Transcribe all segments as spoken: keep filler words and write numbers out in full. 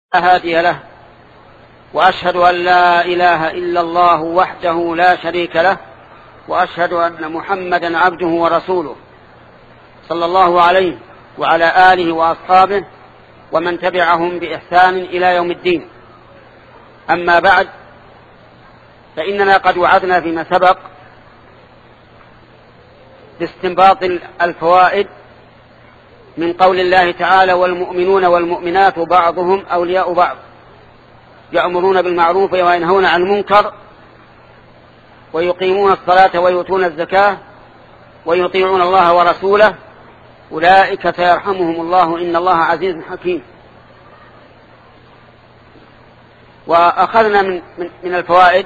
هادي له، وأشهد أن لا إله إلا الله وحده لا شريك له، وأشهد أن محمدا عبده ورسوله صلى الله عليه وعلى آله وأصحابه ومن تبعهم بإحسان إلى يوم الدين. أما بعد، فإننا قد وعدنا فيما سبق باستنباط الفوائد من قول الله تعالى: والمؤمنون والمؤمنات بعضهم أولياء بعض يأمرون بالمعروف وينهون عن المنكر ويقيمون الصلاة ويؤتون الزكاة ويطيعون الله ورسوله أولئك سيرحمهم الله إن الله عزيز حكيم. وأخذنا من, من, من الفوائد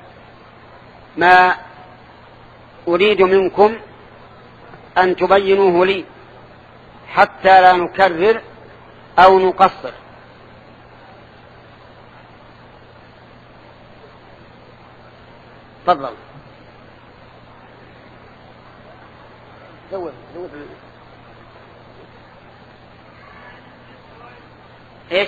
ما أريد منكم أن تبينوه لي حتى لا نكرر أو نقصر. تفضل. زود زود ايش؟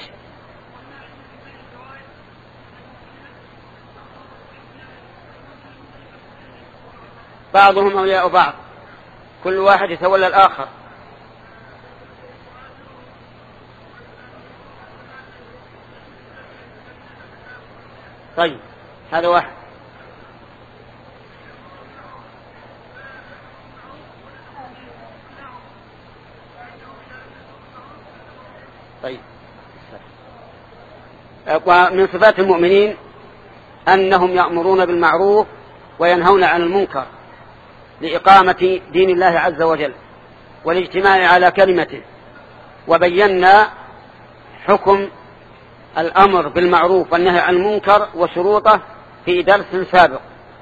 بعضهم أولياء بعض، كل واحد يتولى الآخر. طيب، هذا واحد. طيب، ومن صفات المؤمنين أنهم يأمرون بالمعروف وينهون عن المنكر لإقامة دين الله عز وجل والاجتماع على كلمته. وبينا حكم الأمر بالمعروف والنهي عن المنكر وشروطه في درس سابق.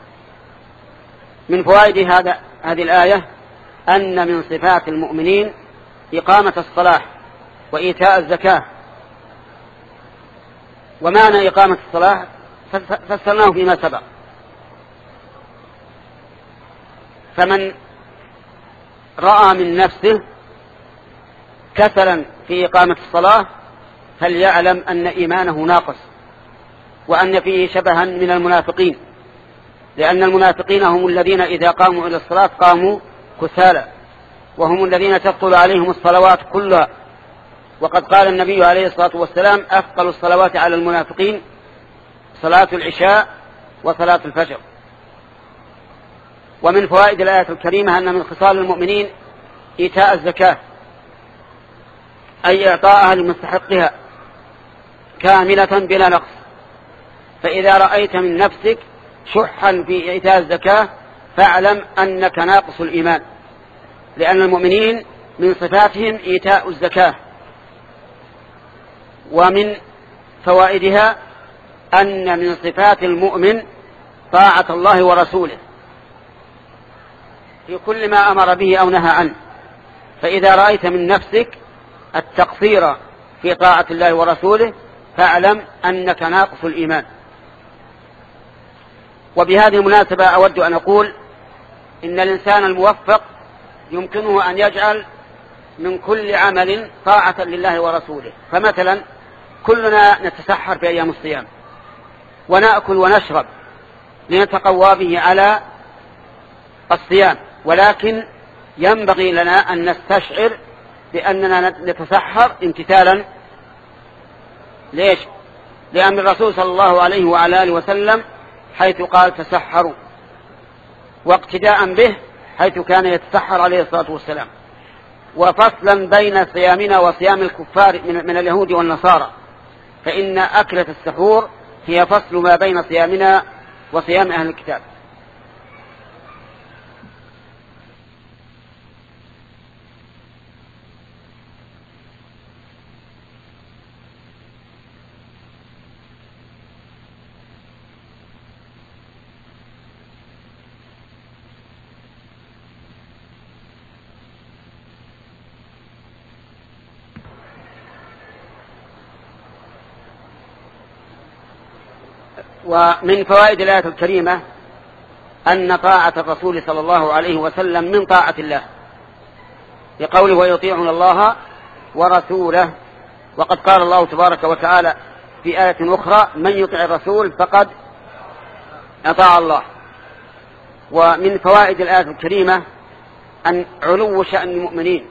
من فوائد هذا هذه الآية أن من صفات المؤمنين إقامة الصلاة وإيتاء الزكاة. ومعنى إقامة الصلاة فسرناه فيما سبق. فمن رأى من نفسه كسلا في إقامة الصلاة فليعلم أن إيمانه ناقص، وأن فيه شبها من المنافقين، لأن المنافقين هم الذين إذا قاموا إلى الصلاة قاموا كسالى، وهم الذين تبطل عليهم الصلوات كلها. وقد قال النبي عليه الصلاة والسلام: أثقل الصلوات على المنافقين صلاة العشاء وصلاة الفجر. ومن فوائد الآية الكريمة أن من خصال المؤمنين إيتاء الزكاة، أي إعطاءها لمستحقها كاملة بلا نقص. فإذا رأيت من نفسك شحا في إيتاء الزكاة فاعلم أنك ناقص الإيمان، لأن المؤمنين من صفاتهم إيتاء الزكاة. ومن فوائدها أن من صفات المؤمن طاعة الله ورسوله في كل ما أمر به أو نهى عنه. فإذا رأيت من نفسك التقصير في طاعة الله ورسوله فاعلم أنك ناقص الإيمان. وبهذه المناسبة أود أن أقول إن الإنسان الموفق يمكنه أن يجعل من كل عمل طاعة لله ورسوله. فمثلا كلنا نتسحر في أيام الصيام ونأكل ونشرب لنتقوى به على الصيام، ولكن ينبغي لنا أن نستشعر بأننا نتسحر امتثالا ليش؟ لأن الرسول صلى الله عليه وعلى آله وسلم حيث قال: تسحروا، واقتداء به حيث كان يتسحر عليه الصلاة والسلام. وفصلا بين صيامنا وصيام الكفار من اليهود والنصارى، فإن أكلة السحور هي فصل ما بين صيامنا وصيام أهل الكتاب. ومن فوائد الآية الكريمة أن طاعة الرسول صلى الله عليه وسلم من طاعة الله، لقوله: ويطيعون الله ورسوله وقد قال الله تبارك وتعالى في آية أخرى: من يطع الرسول فقد أطاع الله. ومن فوائد الآية الكريمة أن علو شأن المؤمنين،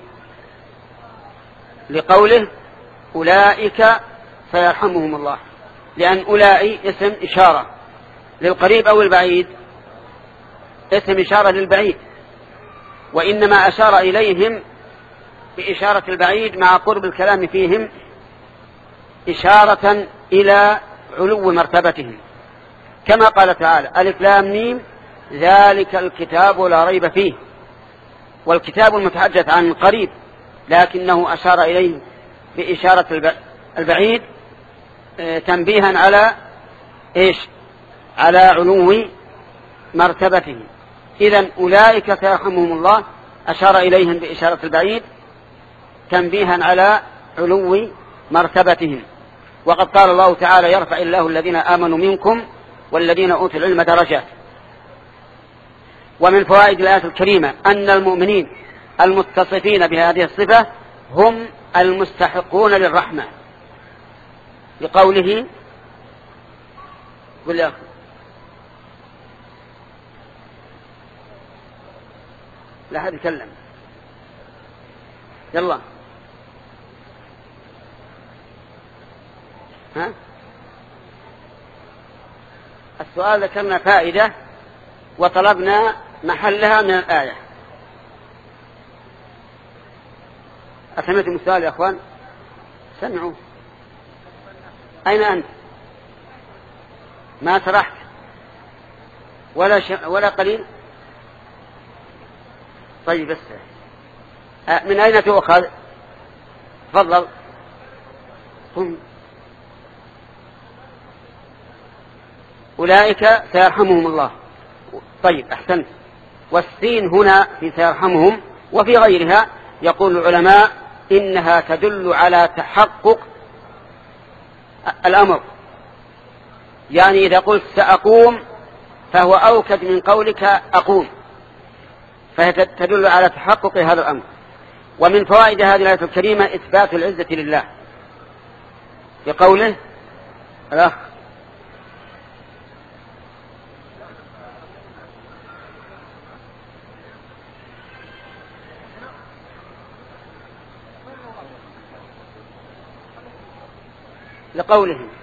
لقوله: أولئك سيرحمهم الله، لأن أولئك اسم إشارة للقريب أو البعيد، اسم إشارة للبعيد، وإنما أشار إليهم بإشارة البعيد مع قرب الكلام فيهم إشارة إلى علو مرتبتهم، كما قال تعالى: ألف لام ميم ذلك الكتاب لا ريب فيه. والكتاب المتحدث عن قريب، لكنه أشار إليه بإشارة البعيد تنبيها على إيش؟ على علو مرتبته. إذن أولئك سيرحمهم الله أشار إليهم بإشارة البعيد تنبيها على علو مرتبتهم. وقد قال الله تعالى: يرفع الله الذين آمنوا منكم والذين أوتوا العلم درجات. ومن فوائد الآية الكريمة أن المؤمنين المتصفين بهذه الصفة هم المستحقون للرحمة، لقوله: قل يا أخي لا أحد يتكلم، يلا ها السؤال ذكرنا فائدة وطلبنا محلها من الآية. أسمعتم السؤال يا أخوان؟ سمعوا. أين أنت؟ ما سرحت ولا ش... ولا قليل؟ طيب بس من أين تؤخذ؟ تفضل. قم. أولئك سيرحمهم الله. طيب أحسنت. والسين هنا في سيرحمهم وفي غيرها يقول العلماء إنها تدل على تحقق الأمر، يعني إذا قلت سأقوم فهو أوكد من قولك أقوم، فهي تدل على تحقق هذا الأمر. ومن فوائد هذه الآية الكريمة إثبات العزة لله بقوله: الأخ لقولهم.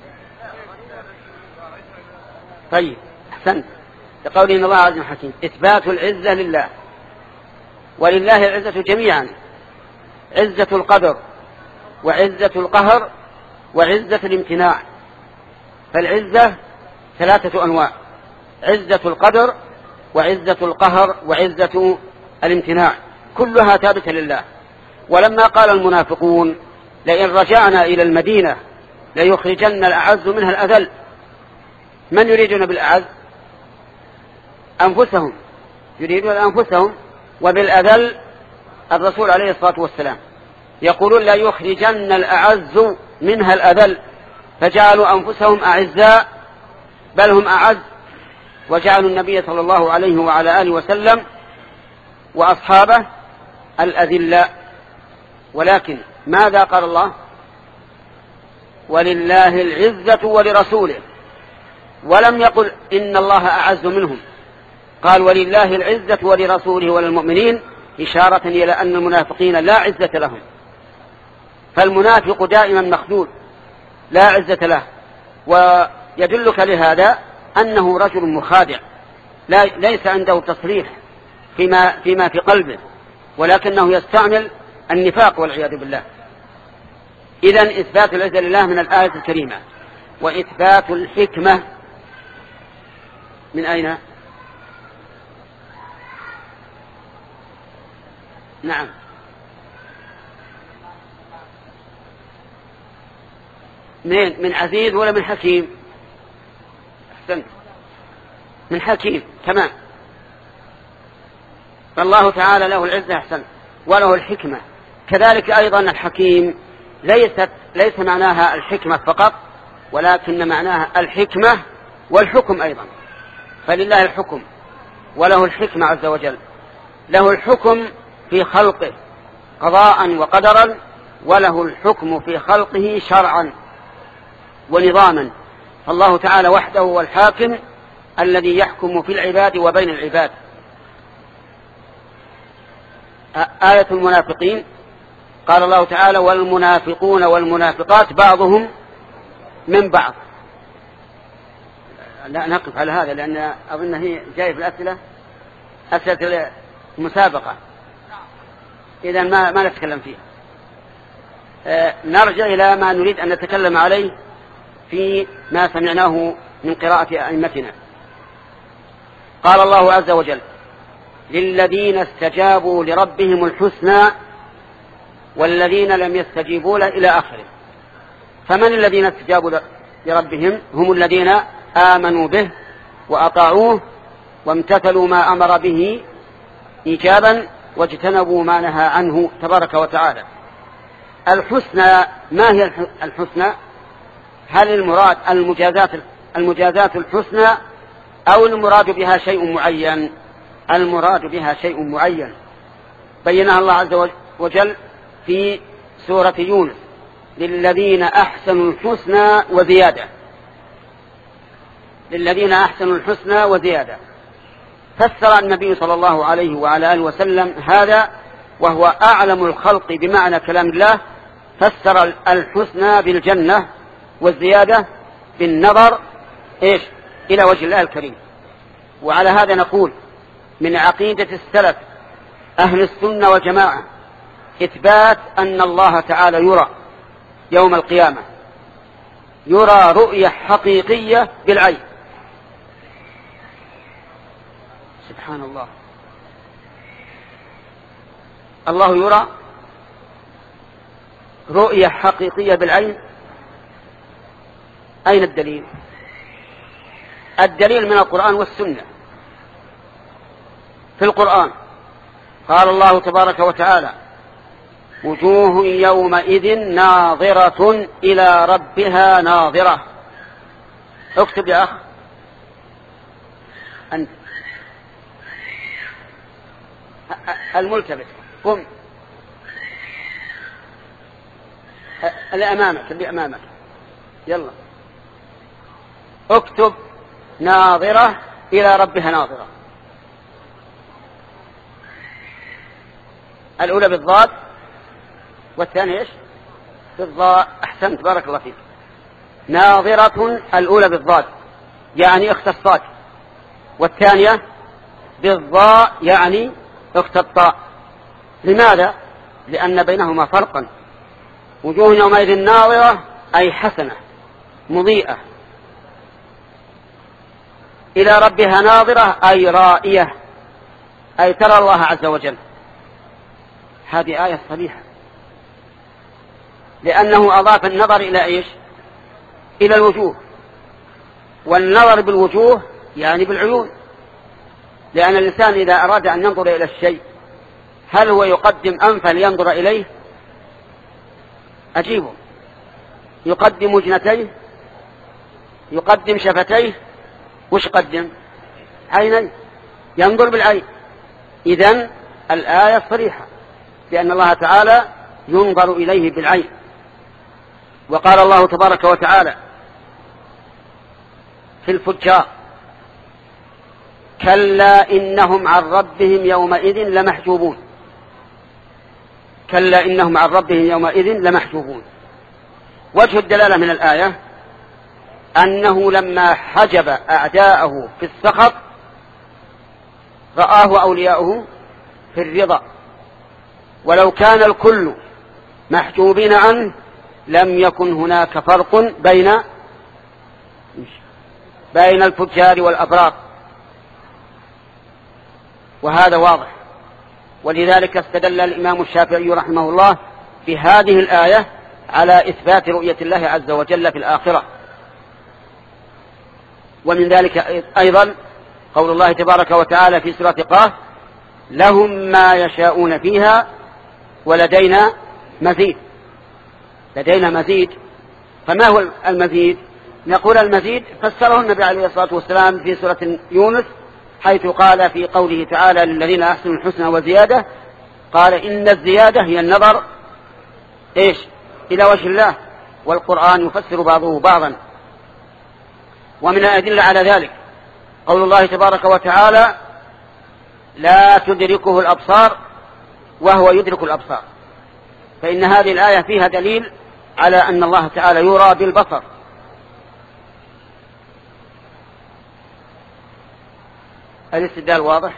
طيب أحسنت. لقوله إن الله عزيز حكيم، إثبات العزة لله، ولله العزة جميعا: عزة القدر وعزة القهر وعزة الامتناع. فالعزة ثلاثة أنواع: عزة القدر وعزة القهر وعزة الامتناع، كلها ثابتة لله. ولما قال المنافقون: لئن رجعنا إلى المدينة ليخرجن الأعز منها الأذل، من يريدون بالأعز؟ أنفسهم، يريدون أنفسهم، وبالأذل الرسول عليه الصلاة والسلام. يقولون لا يخرجن الأعز منها الأذل، فجعلوا أنفسهم أعزاء بل هم أعز، وجعلوا النبي صلى الله عليه وعلى آله وسلم وأصحابه الأذلاء. ولكن ماذا قال الله؟ ولله العزة ولرسوله، ولم يقل إن الله أعز منهم، قال ولله العزة ولرسوله وللمؤمنين، إشارة إلى أن المنافقين لا عزة لهم. فالمنافق دائما مخذول لا عزة له، ويدلك لهذا أنه رجل مخادع لا ليس عنده تصريح فيما, فيما في قلبه، ولكنه يستعمل النفاق والعياذ بالله. إذن إثبات العزة لله من الآية الكريمة. وإثبات الحكمة من أين؟ نعم، من من عزيز ولا من حكيم؟ أحسنت، من حكيم. تمام. فالله تعالى له العزة أحسن وله الحكمة. كذلك أيضا الحكيم ليست ليس معناها الحكمة فقط، ولكن معناها الحكمة والحكم أيضا. فلله الحكم وله الحكمة عز وجل، له الحكم في خلقه قضاء وقدرا، وله الحكم في خلقه شرعا ونظاما. فالله تعالى وحده هو الحاكم الذي يحكم في العباد وبين العباد. آية المنافقين قال الله تعالى والمنافقون والمنافقات بعضهم من بعض. لا نقف على هذا لأن أظن هي جاي في الأسئلة أسئلة المسابقة، إذن ما, ما نتكلم فيها. آه نرجع إلى ما نريد أن نتكلم عليه في ما سمعناه من قراءة أئمتنا. قال الله عز وجل للذين استجابوا لربهم الحسنى والذين لم يستجيبوا له إلى آخره. فمن الذين استجابوا لربهم؟ هم الذين آمنوا به وأطاعوه وامتثلوا ما أمر به إيجابا واجتنبوا ما نهى عنه تبارك وتعالى. الحسنى، ما هي الحسنى؟ هل المراد المجازات المجازات الحسنى أو المراد بها شيء معين؟ المراد بها شيء معين بينها الله عز وجل في سورة يونس للذين أحسنوا الحسنى وزيادة. للذين أحسنوا الحسنى وزيادة. فسر النبي صلى الله عليه وعلى آله وسلم هذا وهو أعلم الخلق بمعنى كلام الله، فسر الحسنى بالجنة والزيادة بالنظر إيش إلى وجه الله الكريم. وعلى هذا نقول من عقيدة السلف أهل السنة والجماعة إثبات أن الله تعالى يرى يوم القيامة، يرى رؤية حقيقية بالعين. سبحان الله، الله يرى رؤية حقيقية بالعين. أين الدليل؟ الدليل من القرآن والسنة. في القرآن قال الله تبارك وتعالى وجوه يومئذ ناظرة إلى ربها ناظرة. اكتب يا أخ أنت الملتبس، قم اللي أمامك اللي أمامك يلا اكتب ناظرة إلى ربها ناظرة. الأولى بالضاد والثانية إيش بالضاء. أحسنت بارك الله فيك. ناظرة الأولى بالضاد يعني اخت الصاد، والثانية بالضاء يعني اخت الطاء. لماذا؟ لأن بينهما فرقا. وجوه يومئذ ناظرة أي حسنة مضيئة، إلى ربها ناظرة أي رائية، أي ترى الله عز وجل. هذه آية صريحة، لأنه أضاف النظر إلى إيش؟ إلى الوجوه، والنظر بالوجوه يعني بالعيون. لأن الإنسان إذا أراد أن ينظر إلى الشيء هل هو يقدم أنفه لينظر إليه؟ أجيبه. يقدم جنتيه؟ يقدم شفتيه؟ وش قدم؟ عينيه، ينظر بالعين. إذن الآية صريحة لأن الله تعالى ينظر إليه بالعين. وقال الله تبارك وتعالى في الفجار كلا إنهم عن ربهم يومئذ لمحجوبون. كلا إنهم عن ربهم يومئذ لمحجوبون. وجه الدلالة من الآية أنه لما حجب أعداءه في السخط رآه أولياؤه في الرضا، ولو كان الكل محجوبين عنه لم يكن هناك فرق بين بين الفجار والأبرار، وهذا واضح. ولذلك استدل الإمام الشافعي رحمه الله في هذه الآية على إثبات رؤية الله عز وجل في الآخرة. ومن ذلك أيضا قول الله تبارك وتعالى في سورة قاف لهم ما يشاءون فيها ولدينا مزيد. لدينا مزيد، فما هو المزيد؟ نقول المزيد فسره النبي عليه الصلاة والسلام في سورة يونس حيث قال في قوله تعالى للذين أحسنوا الحسنى وزيادة، قال إن الزيادة هي النظر إيش إلى وجه الله، والقرآن يفسر بعضه بعضا. ومن الأدلة على ذلك قول الله تبارك وتعالى لا تدركه الأبصار وهو يدرك الأبصار، فإن هذه الآية فيها دليل على أن الله تعالى يرى بالبصر. الاستدلال واضح.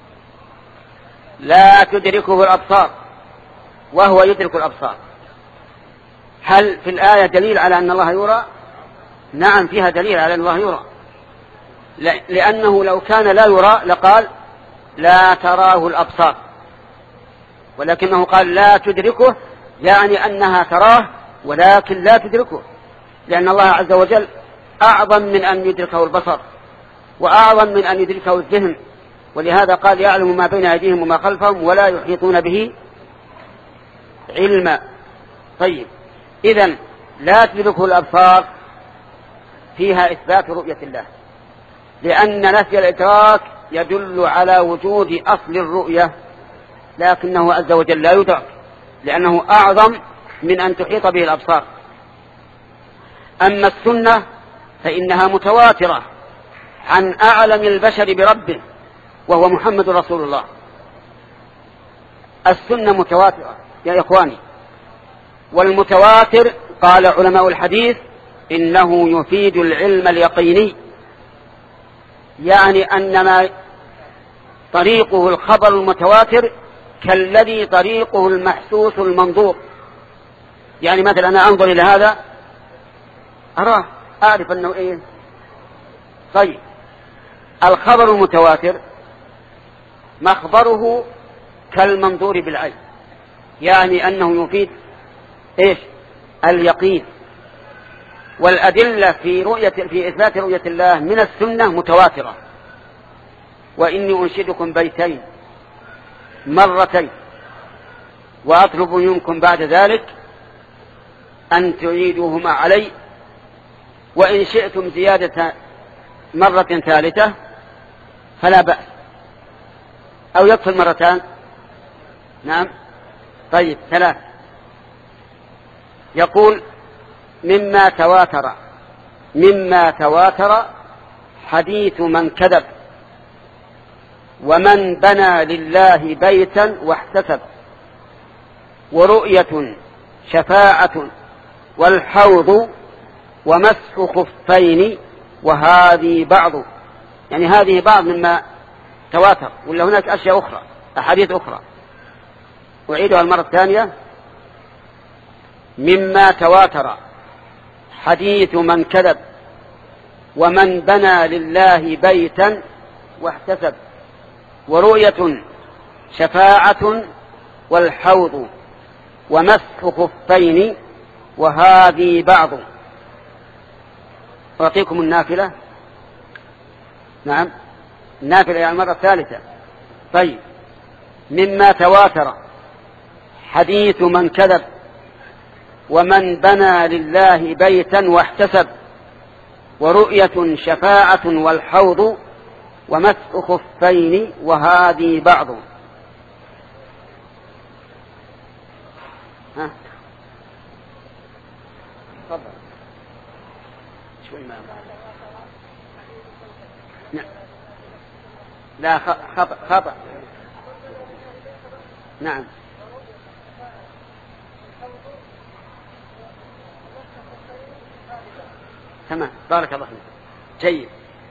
لا تدركه الأبصار وهو يدرك الأبصار، هل في الآية دليل على أن الله يرى؟ نعم فيها دليل على أن الله يرى، لأنه لو كان لا يرى لقال لا تراه الأبصار، ولكنه قال لا تدركه، يعني أنها تراه ولكن لا تدركه، لأن الله عز وجل أعظم من أن يدركه البصر وأعظم من أن يدركه الذهن، ولهذا قال يعلم ما بين أيديهم وما خلفهم ولا يحيطون به علما. طيب إذن لا تدركه الأبصار فيها إثبات رؤية الله، لأن نفي الإدراك يدل على وجود أصل الرؤية، لكنه عز وجل لا يدرك لأنه أعظم من أن تحيط به الأبصار. أما السنة فإنها متواترة عن أعلم البشر بربه وهو محمد رسول الله. السنة متواترة يا إخواني، والمتواتر قال علماء الحديث إنه يفيد العلم اليقيني، يعني أنما طريقه الخبر المتواتر كالذي طريقه المحسوس المنظور. يعني مثلا أنا أنظر إلى هذا أراه أعرف أنه إيه. طيب الخبر المتواتر مخبره كالمنظور بالعين، يعني أنه يفيد إيش اليقين. والأدلة في رؤية في إثبات رؤية الله من السنة متواترة. وإني أنشدكم بيتين مرتين وأطلب منكم بعد ذلك أن تعيدوهما علي، وإن شئتم زيادة مرة ثالثة فلا بأس، أو يكفي المرتان. نعم طيب ثلاث. يقول مما تواتر مما تواتر حديث من كذب ومن بنى لله بيتا واحتسب، ورؤية شفاعة والحوض ومسح خفين، وهذه بعض، يعني هذه بعض مما تواتر، ولا هناك أشياء أخرى أحاديث أخرى. أعيدها المرة الثانية. مما تواتر حديث من كذب ومن بنى لله بيتا واحتسب، ورؤية شفاعة والحوض ومسح خفين، وهذه بعض. أعطيكم النافلة. نعم النافلة يعني المرة الثالثة. طيب مما تواتر حديث من كذب ومن بنى لله بيتا واحتسب، ورؤية شفاعة والحوض ومسح خفين، وهذه بعض. ها تفضل شوي ما نعم. لا خطأ خطأ. نعم تمام بارك الله فيك جيد.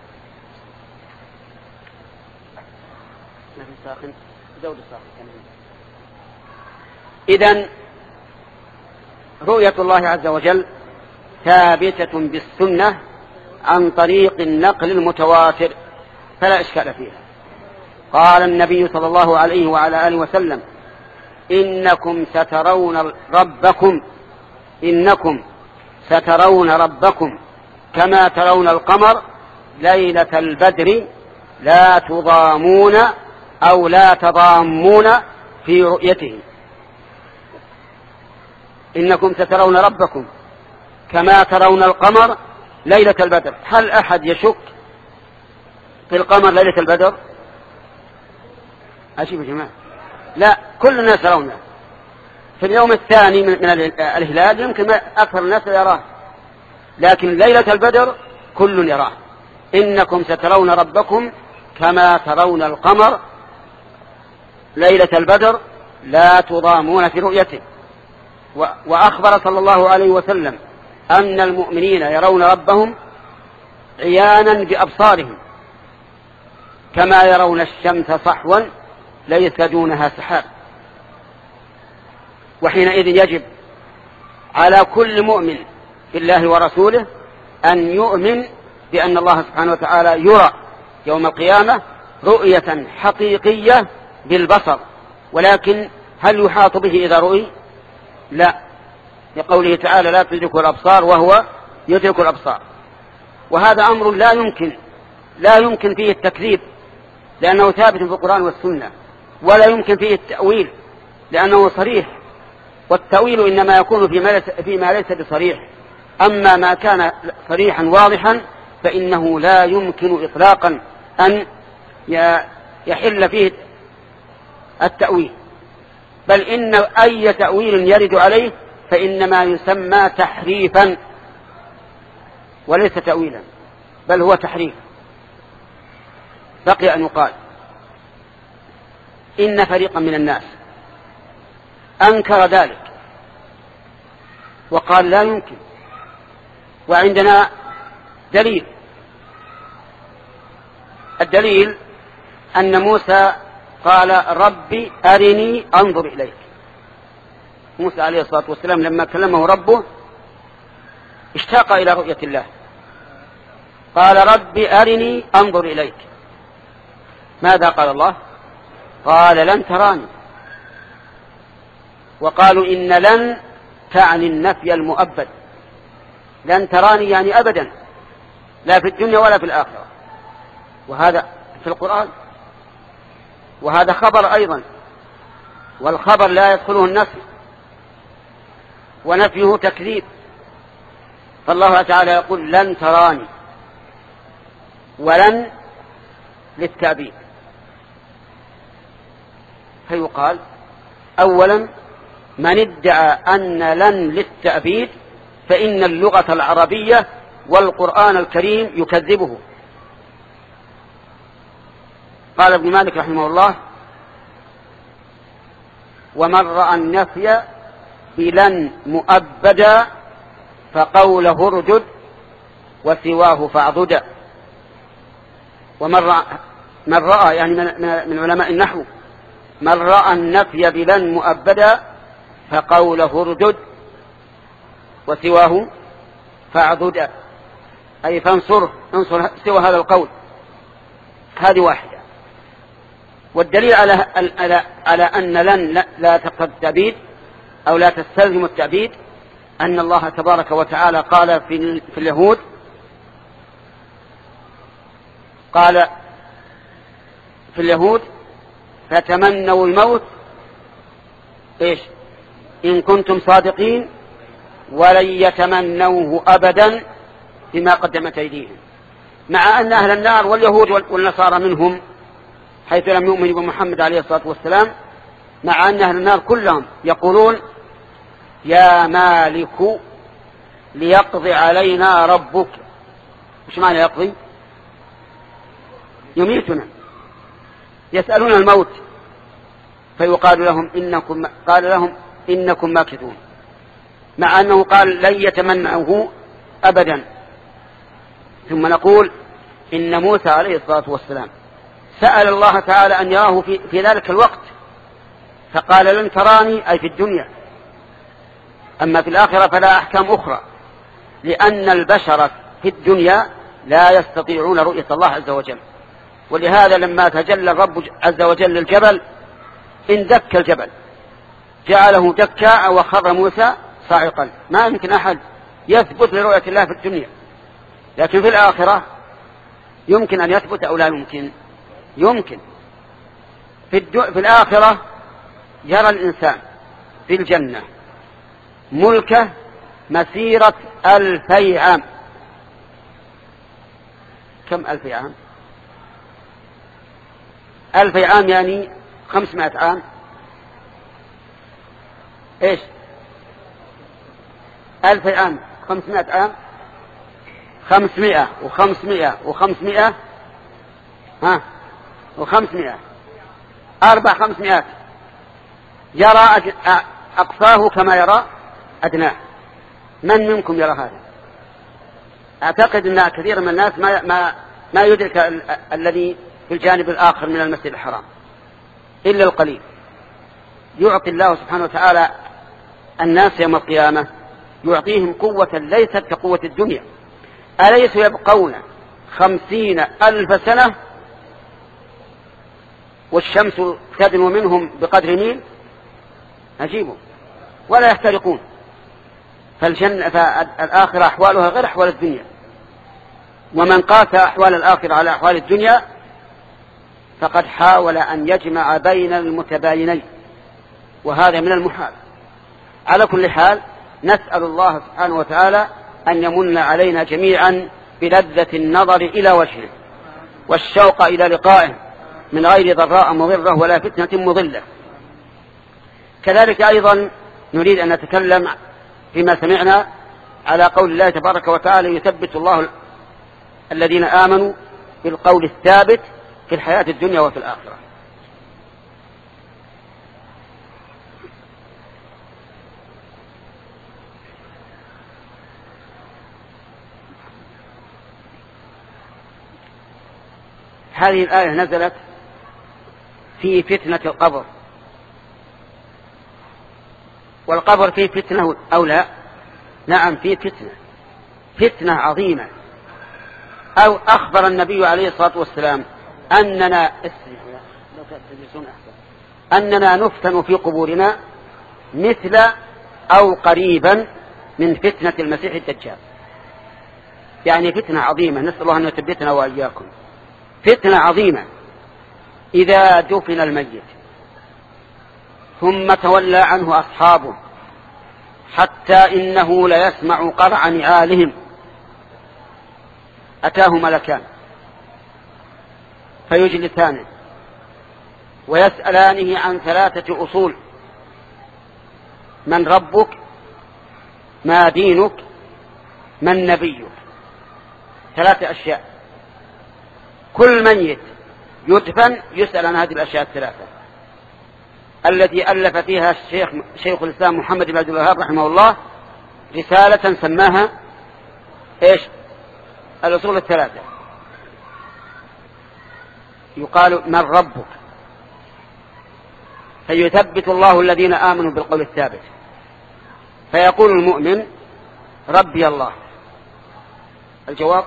إذن رؤية الله عز وجل ثابتة بالسنة عن طريق النقل المتواتر فلا إشكال فيها. قال النبي صلى الله عليه وعلى آله وسلم إنكم سترون ربكم إنكم سترون ربكم كما ترون القمر ليلة البدر لا تضامون أو لا تضامون في رؤيته. إنكم سترون ربكم كما ترون القمر ليلة البدر. هل أحد يشك في القمر ليلة البدر؟ أشوف يا جماعة لا كلنا ترونه. في اليوم الثاني من الهلال يمكن أكثر الناس يراه، لكن ليلة البدر كل يراه. إنكم سترون ربكم كما ترون القمر ليلة البدر لا تضامون في رؤيته. وأخبر صلى الله عليه وسلم أن المؤمنين يرون ربهم عيانا بأبصارهم كما يرون الشمس صحوا ليس دونها سحاب. وحينئذ يجب على كل مؤمن بالله ورسوله أن يؤمن بأن الله سبحانه وتعالى يرى يوم القيامة رؤية حقيقية بالبصر، ولكن هل يحاط به إذا رؤي؟ لا، لقوله تعالى لا تدرك الأبصار وهو يدرك الأبصار. وهذا أمر لا يمكن لا يمكن فيه التكذيب لأنه ثابت في القرآن والسنة، ولا يمكن فيه التأويل لأنه صريح، والتأويل إنما يكون فيما ليس بصريح. أما ما كان صريحا واضحا فإنه لا يمكن إطلاقا أن يحل فيه التأويل، بل إن أي تأويل يرد عليه فإنما يسمى تحريفا وليس تأويلا، بل هو تحريف. بقي أن يقال إن فريقا من الناس أنكر ذلك وقال لا يمكن، وعندنا دليل. الدليل أن موسى قال ربي أرني أنظر إليك. موسى عليه الصلاة والسلام لما كلمه ربه اشتاق إلى رؤية الله، قال ربي أرني أنظر إليك. ماذا قال الله؟ قال لن تراني. وقالوا إن لن تعني النفي المؤبد، لن تراني يعني أبدا، لا في الدنيا ولا في الآخرة. وهذا في القرآن، وهذا خبر أيضا، والخبر لا يدخله النفي، ونفيه تكذيب. فالله تعالى يقول لن تراني، ولن للتأبيد. فيقال أولا من ادعى أن لن للتأبيد فإن اللغة العربية والقرآن الكريم يكذبه. قال ابن مالك رحمه الله ومن رأى النفي بلن مؤبدا فقوله ارجد وسواه فاعضد. ومن رأى, من رأى يعني من علماء النحو من رأى النفي بلن مؤبدا فقوله ارجد وسواه فاعضد، أي فانصره انصر سوى هذا القول. هذه واحدة. والدليل على, على, على أن لن لا تقتضي التأبيد أو لا تستلزم التأبيد أن الله تبارك وتعالى قال في, في اليهود قال في اليهود فتمنوا الموت إيش إن كنتم صادقين ولن يتمنوه أبدا بما قدمت أيديهم، مع أن أهل النار واليهود والنصارى منهم حيث لم يؤمنوا بمحمد عليه الصلاة والسلام، مع أن أهل النار كلهم يقولون يا مالك ليقضي علينا ربك. وش معنى يقضي؟ يميتنا، يسألون الموت. فيقال لهم إنكم قال لهم إنكم ماكثون، مع أنه قال لن يتمنعه أبدا. ثم نقول إن موسى عليه الصلاة والسلام سأل الله تعالى أن يراه في, في ذلك الوقت فقال لن تراني أي في الدنيا، أما في الآخرة فلا أحكام أخرى، لأن البشر في الدنيا لا يستطيعون رؤية الله عز وجل. ولهذا لما تجلى الرب عز وجل للجبل اندك الجبل جعله دكاء وخر موسى صاعقا. ما يمكن أحد يثبت لرؤية الله في الدنيا، لكن في الآخرة يمكن أن يثبت أو لا يمكن؟ يمكن. في, الدو... في الآخرة يرى الإنسان في الجنة ملكه مسيرة ألفي عام. كم ألفي عام؟ ألفي عام يعني خمسمائة عام. إيش ألف عام خمسمائة عام خمسمائة وخمسمائة وخمسمائة ها وخمسمائة أربع خمسمائات يرى أقصاه كما يرى أدناه. من منكم يرى هذا؟ أعتقد أن كثير من الناس ما ما ما يدرك ال الذي في الجانب الآخر من المسجد الحرام إلا القليل. يعطي الله سبحانه وتعالى الناس يوم القيامة يعطيهم قوة ليست كقوة الدنيا. أليسوا يبقون خمسين ألف سنة والشمس تدنو منهم بقدر ميل؟ عجيب. ولا يحترقون. فالجنة فالآخرة أحوالها غير أحوال الدنيا. ومن قاس أحوال الآخرة على أحوال الدنيا فقد حاول أن يجمع بين المتباينين، وهذا من المحال. على كل حال نسأل الله سبحانه وتعالى أن يمن علينا جميعا بلذة النظر إلى وجهه والشوق إلى لقائه من غير ضراء مضرة ولا فتنة مضلة. كذلك أيضا نريد أن نتكلم فيما سمعنا على قول الله تبارك وتعالى يثبت الله الذين آمنوا بالقول الثابت في الحياة الدنيا وفي الآخرة. هذه الآية نزلت في فتنة القبر، والقبر فيه فتنة أو لا؟ نعم فيه فتنة، فتنة عظيمة. أو أخبر النبي عليه الصلاة والسلام أننا أننا نفتن في قبورنا مثل أو قريبا من فتنة المسيح الدجال. يعني فتنة عظيمة، نسأل الله أن يثبتنا وإياكم. فتنة عظيمة. إذا دفن الميت ثم تولى عنه أصحابه حتى إنه ليسمع قرع نعالهم أتاه ملكان فيجلسانه ويسألانه عن ثلاثة أصول: من ربك؟ ما دينك؟ من نبيك؟ ثلاثة أشياء. كل ميت يدفن يسأل عن هذه الأشياء الثلاثة التي ألف فيها الشيخ شيخ الإسلام محمد بن عبد الوهاب رحمه الله رسالة سماها إيش؟ الأصول الثلاثة. يقال من ربك؟ فيثبت الله الذين آمنوا بالقول الثابت، فيقول المؤمن ربي الله. الجواب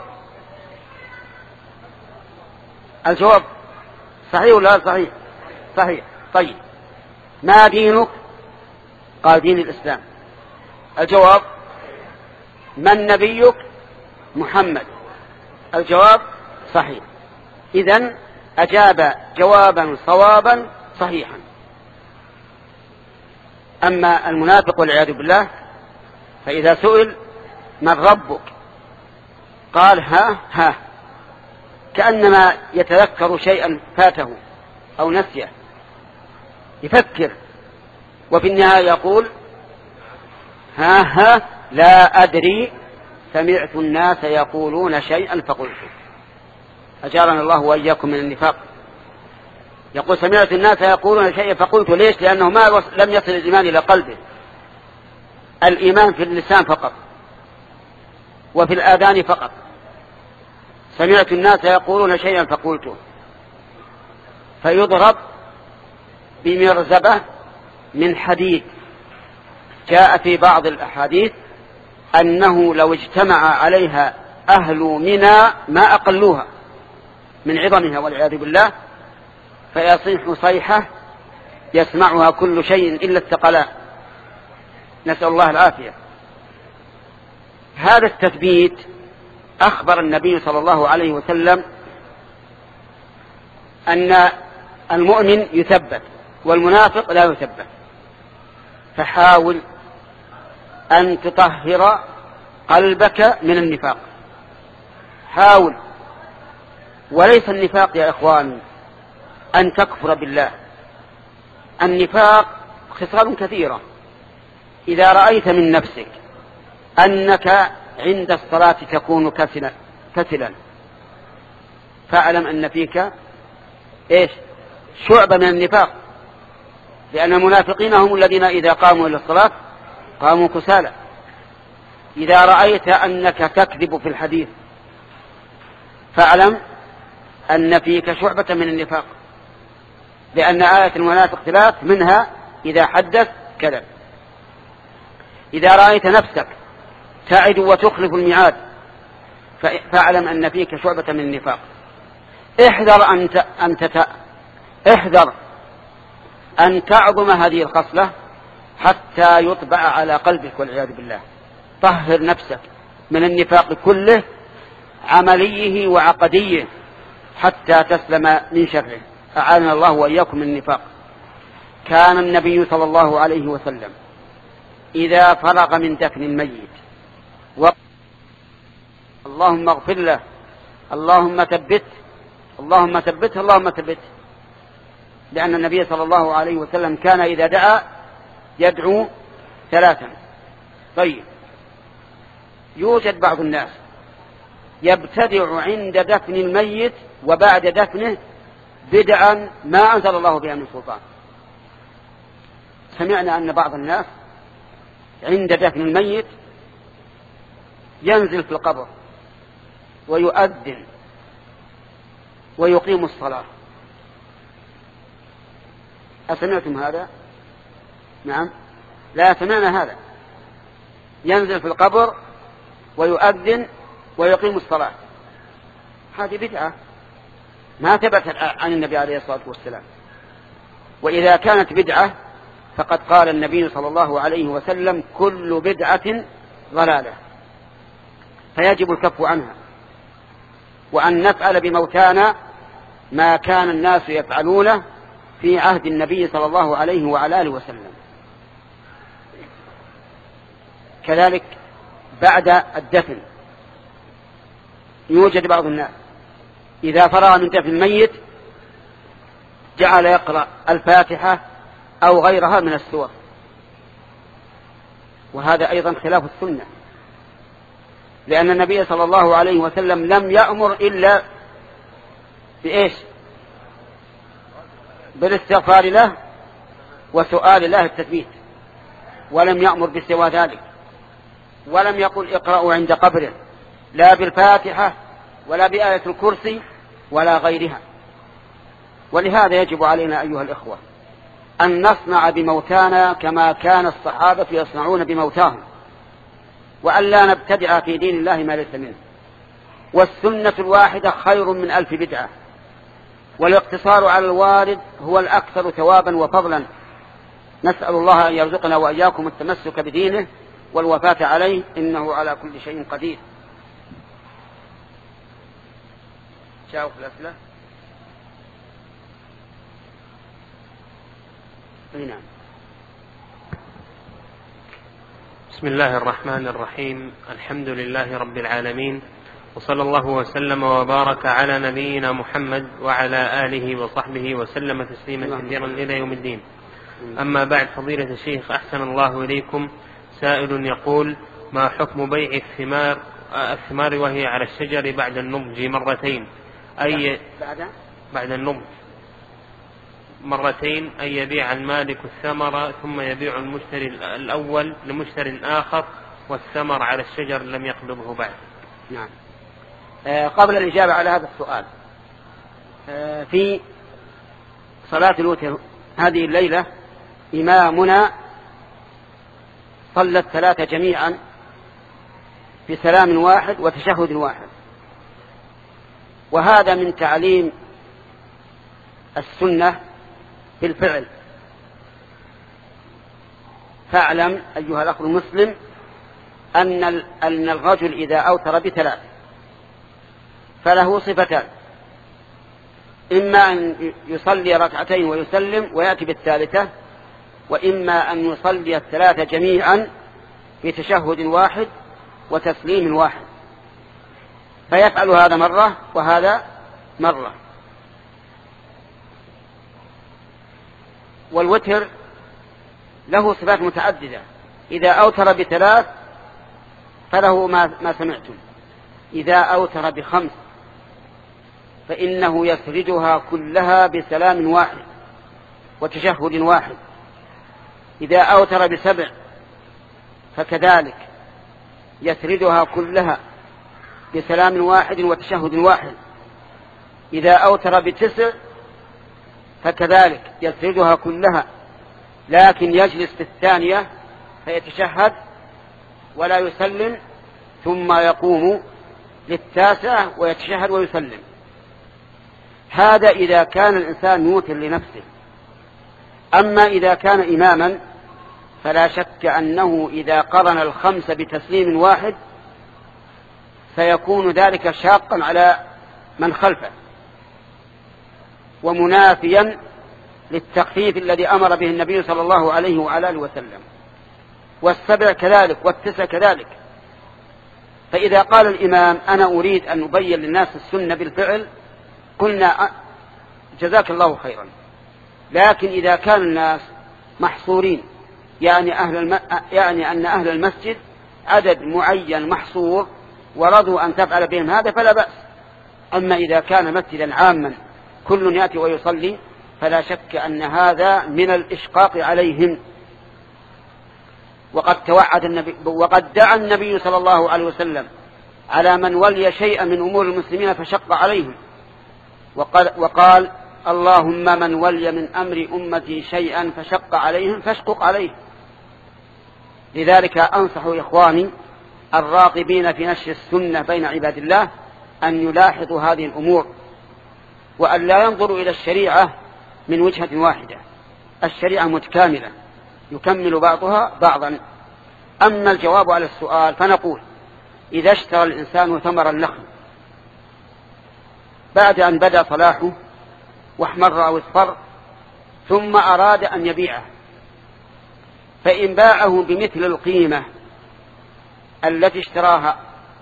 الجواب صحيح ولا صحيح؟ صحيح. طيب ما دينك؟ قال دين الإسلام. الجواب من نبيك؟ محمد. الجواب صحيح. إذن أجاب جوابا صوابا صحيحا. أما المنافق والعياذ بالله فإذا سئل من ربك قال ها ها، كأنما يتذكر شيئا فاته أو نسيه، يفكر، وفي النهاية يقول ها ها لا أدري سمعت الناس يقولون شيئا فقلت. أجارنا الله وإياكم من النفاق. يقول سمعت الناس يقولون شيئا فقلت. ليش؟ لأنه ما لم يصل الإيمان إلى قلبه. الإيمان في اللسان فقط وفي الآذان فقط. سمعت الناس يقولون شيئا فقلت، فيضرب بمرزبة من حديد. جاء في بعض الأحاديث أنه لو اجتمع عليها أهل منى ما أقلوها من عظمها والعياذ بالله، فيصيح صيحة يسمعها كل شيء إلا الثقلاء، نسأل الله العافية. هذا التثبيت أخبر النبي صلى الله عليه وسلم أن المؤمن يثبت والمنافق لا يثبت. فحاول أن تطهر قلبك من النفاق، حاول. وليس النفاق يا إخواني أن تكفر بالله. النفاق خصال كثيرة. إذا رأيت من نفسك أنك عند الصلاة تكون كسلا كسلا فاعلم أن فيك إيش شعبة من النفاق، لأن المنافقين هم الذين إذا قاموا إلى الصلاة قاموا كسالى. إذا رأيت أنك تكذب في الحديث فاعلم أن فيك شعبة من النفاق، لأن آية المنافق ثلاث منها إذا حدث كذب. إذا رأيت نفسك تعد وتخلف الميعاد فاعلم أن فيك شعبة من النفاق. احذر أن أن تت... احذر أن تعظم هذه الخصلة حتى يطبع على قلبك والعياذ بالله. طهر نفسك من النفاق كله عمليه وعقديه حتى تسلم من شره. أعاننا الله وإياكم من النفاق. كان النبي صلى الله عليه وسلم إذا فرغ من دفن الميت و... اللهم اغفر له، اللهم ثبت، اللهم ثبت، اللهم ثبت، لأن النبي صلى الله عليه وسلم كان إذا دعا يدعو ثلاثا. طيب، يوجد بعض الناس يبتدع عند دفن الميت وبعد دفنه بدعا ما أنزل الله بها من سلطان. سمعنا أن بعض الناس عند دفن الميت ينزل في القبر ويؤذن ويقيم الصلاة. أسمعتم هذا؟ نعم، لا سمعنا هذا. ينزل في القبر ويؤذن ويقيم الصلاة. هذه بدعة ما ثبت عن النبي عليه الصلاة والسلام. وإذا كانت بدعة فقد قال النبي صلى الله عليه وسلم كل بدعة ضلالة، فيجب الكف عنها وأن نفعل بموتانا ما كان الناس يفعلونه في عهد النبي صلى الله عليه وعلى آله وسلم. كذلك بعد الدفن يوجد بعض الناس إذا فرغ من دفن الميت جعل يقرأ الفاتحة أو غيرها من السور، وهذا أيضا خلاف السنة، لأن النبي صلى الله عليه وسلم لم يأمر إلا بإيش؟ بالاستغفار له وسؤال الله التثبيت، ولم يأمر بسوى ذلك، ولم يقل اقرأوا عند قبره لا بالفاتحة ولا بآية الكرسي ولا غيرها. ولهذا يجب علينا أيها الإخوة أن نصنع بموتانا كما كان الصحابة يصنعون بموتاهم، وأن لا نبتدع في دين الله ما ليس منه. والسنة الواحدة خير من ألف بدعة، والاقتصار على الوارد هو الأكثر ثوابا وفضلا. نسأل الله أن يرزقنا وإياكم التمسك بدينه والوفاة عليه، إنه على كل شيء قدير. شاوف الأسئلة. نعم. بسم الله الرحمن الرحيم. الحمد لله رب العالمين، وصلى الله وسلم وبارك على نبينا محمد وعلى آله وصحبه وسلم تسليما كثيرا إلى يوم الدين. أما بعد، فضيلة الشيخ أحسن الله إليكم، سائل يقول: ما حكم بيع الثمار الثمار وهي على الشجر بعد النضج مرتين؟ أي بعد النضج مرتين أي يبيع المالك الثمر ثم يبيع المشتري الأول لمشتري آخر والثمر على الشجر لم يقبضه بعد؟ نعم. آه قبل الإجابة على هذا السؤال، آه في صلاة الوتر هذه الليلة إمامنا صلى الثلاثة جميعا بسلام واحد وتشهد واحد، وهذا من تعليم السنة بالفعل. فاعلم أيها الأخ المسلم أن أن الرجل إذا أوتر بثلاث فله صفتان: إما أن يصلي ركعتين ويسلم ويأتي بالثالثة، وإما أن يصلي الثلاثة جميعا بتشهد واحد وتسليم واحد، فيفعل هذا مرة وهذا مرة. والوتر له صفات متعددة، إذا أوتر بثلاث فله ما, ما سمعتم. إذا أوتر بخمس فإنه يسردها كلها بسلام واحد وتشهد واحد. إذا أوتر بسبع فكذلك يسردها كلها بسلام واحد وتشهد واحد. إذا أوتر بتسع فكذلك يسردها كلها، لكن يجلس في الثانية فيتشهد ولا يسلم، ثم يقوم للتاسعة ويتشهد ويسلم. هذا إذا كان الإنسان موتر لنفسه. أما إذا كان إماما فلا شك أنه إذا قرن الخمس بتسليم واحد سيكون ذلك شاقا على من خلفه ومنافيا للتخفيف الذي أمر به النبي صلى الله عليه وعلى آله وسلم. والسبع كذلك والتسع كذلك. فإذا قال الإمام أنا أريد أن أبين للناس السنة بالفعل قلنا جزاك الله خيرا. لكن إذا كان الناس محصورين يعني, أهل الم... يعني أن أهل المسجد عدد معين محصور ورضوا أن تفعل بهم هذا فلا بأس. أما إذا كان مسجدا عاما كل يأتي ويصلي فلا شك أن هذا من الإشقاق عليهم. وقد توعد النبي وقد دعا النبي صلى الله عليه وسلم على من ولي شيئا من أمور المسلمين فشق عليهم وقال, وقال اللهم من ولي من أمر أمتي شيئا فشق عليهم فاشقق عليه. لذلك أنصح إخواني الراغبين في نشر السنة بين عباد الله أن يلاحظوا هذه الأمور وأن لا ينظروا إلى الشريعة من وجهة واحدة. الشريعة متكاملة يكمل بعضها بعضا. أما الجواب على السؤال فنقول إذا اشترى الإنسان ثمر النخل بعد أن بدأ صلاحه واحمر أو اصفر ثم أراد أن يبيعه، فإن باعه بمثل القيمة التي اشتراها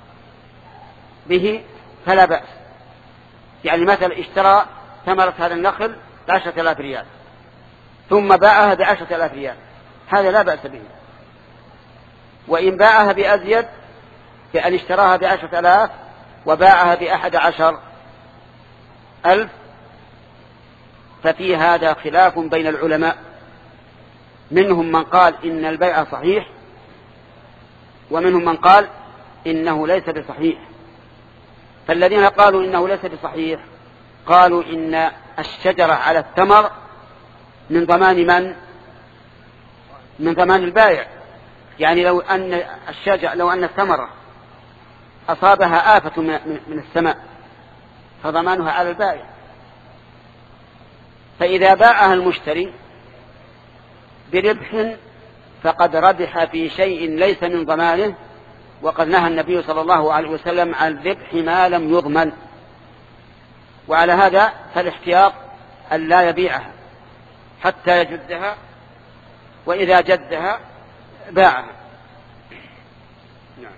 به فلا بأس. يعني مثلا اشترى ثمرة هذا النخل بعشرة آلاف ريال ثم باعها بعشرة آلاف ريال هذا لا بأس به. وإن باعها بأزيد بأن اشتراها بعشرة آلاف وباعها بأحد عشر ألف ففي هذا خلاف بين العلماء. منهم من قال إن البيع صحيح ومنهم من قال إنه ليس بصحيح. فالذين قالوا إنه ليس بصحيح قالوا إن الشجرة على الثمر من ضمان من؟ من ضمان البائع. يعني لو أن الشجر لو أن الثمرة أصابها آفة من السماء فضمانها على البائع. فإذا باعها المشتري بربح فقد ربح في شيء ليس من ضمانه، وقد نهى النبي صلى الله عليه وسلم عن ربح ما لم يضمن. وعلى هذا فالاحتياط أن لا يبيعها حتى يجدها، وإذا جدها باعها. نعم.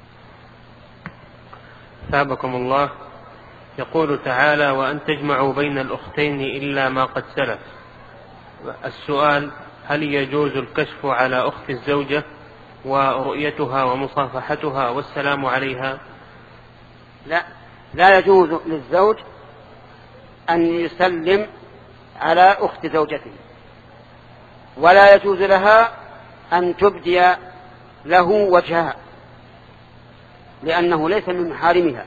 ثابكم الله. يقول تعالى وأن تجمعوا بين الأختين إلا ما قد سلف. السؤال هل يجوز الكشف على أخت الزوجة ورؤيتها ومصافحتها والسلام عليها؟ لا، لا يجوز للزوج أن يسلم على أخت زوجته، ولا يجوز لها أن تبدي له وجهها لأنه ليس من محارمها.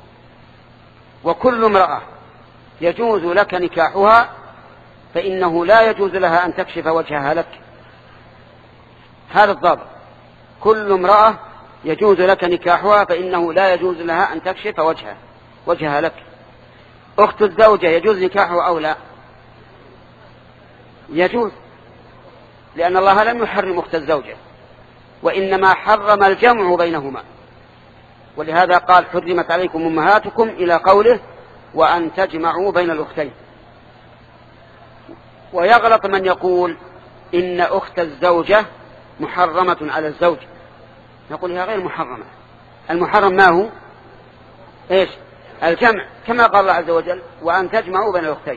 وكل امرأة يجوز لك نكاحها فإنه لا يجوز لها أن تكشف وجهها لك. هذا الضابط. كل امرأة يجوز لك نكاحها فإنه لا يجوز لها أن تكشف وجهها وجهها لك. أخت الزوجة يجوز نكاحها أو لا؟ يجوز، لأن الله لم يحرم أخت الزوجة وإنما حرم الجمع بينهما. ولهذا قال حرمت عليكم أمهاتكم إلى قوله وأن تجمعوا بين الأختين. ويغلط من يقول إن أخت الزوجة محرمة على الزوج. نقول هي غير محرمة. المحرم ما هو؟ إيش؟ الجمع، كما قال الله عز وجل وأن تجمعوا بين الأختين.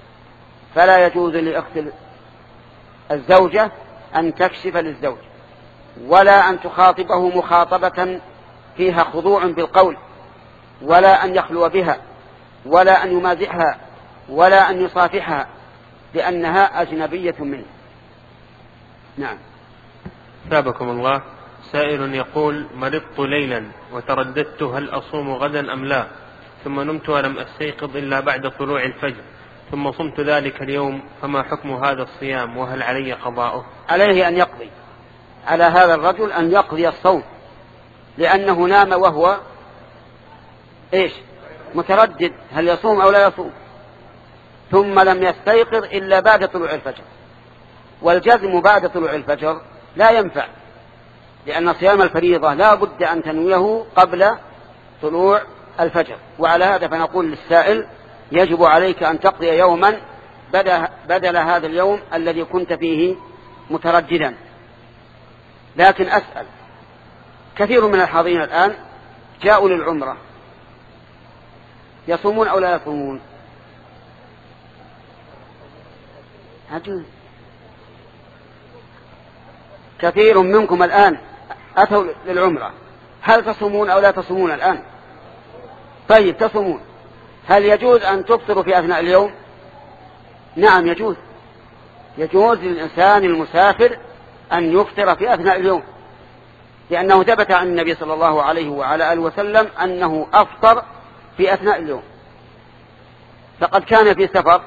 فلا يجوز لأخت الزوجة أن تكشف للزوج ولا أن تخاطبه مخاطبة فيها خضوع بالقول، ولا أن يخلو بها، ولا أن يمازحها، ولا أن يصافحها، لأنها أجنبية منه. نعم. ثابكم الله. سائل يقول: مرضت ليلا وترددت هل أصوم غدا أم لا، ثم نمت ولم أستيقظ إلا بعد طلوع الفجر، ثم صمت ذلك اليوم، فما حكم هذا الصيام وهل علي قضاؤه؟ عليه أن يقضي، على هذا الرجل أن يقضي الصوم، لأنه نام وهو إيش؟ متردد هل يصوم أو لا يصوم، ثم لم يستيقظ إلا بعد طلوع الفجر، والجزم بعد طلوع الفجر لا ينفع، لأن صيام الفريضة لا بد أن تنويه قبل طلوع الفجر. وعلى هذا فنقول للسائل: يجب عليك أن تقضي يوما بدل هذا اليوم الذي كنت فيه مترددا. لكن أسأل، كثير من الحاضرين الآن جاءوا للعمرة، يصومون أو لا يصومون؟ عجيب. كثير منكم الآن أتوا للعمرة، هل تصومون أو لا تصومون الآن؟ طيب تصومون، هل يجوز أن تفطروا في أثناء اليوم؟ نعم يجوز، يجوز للإنسان المسافر أن يفطر في أثناء اليوم، لأنه ثبت عن النبي صلى الله عليه وعلى آله وسلم أنه أفطر في أثناء اليوم. فقد كان في سفر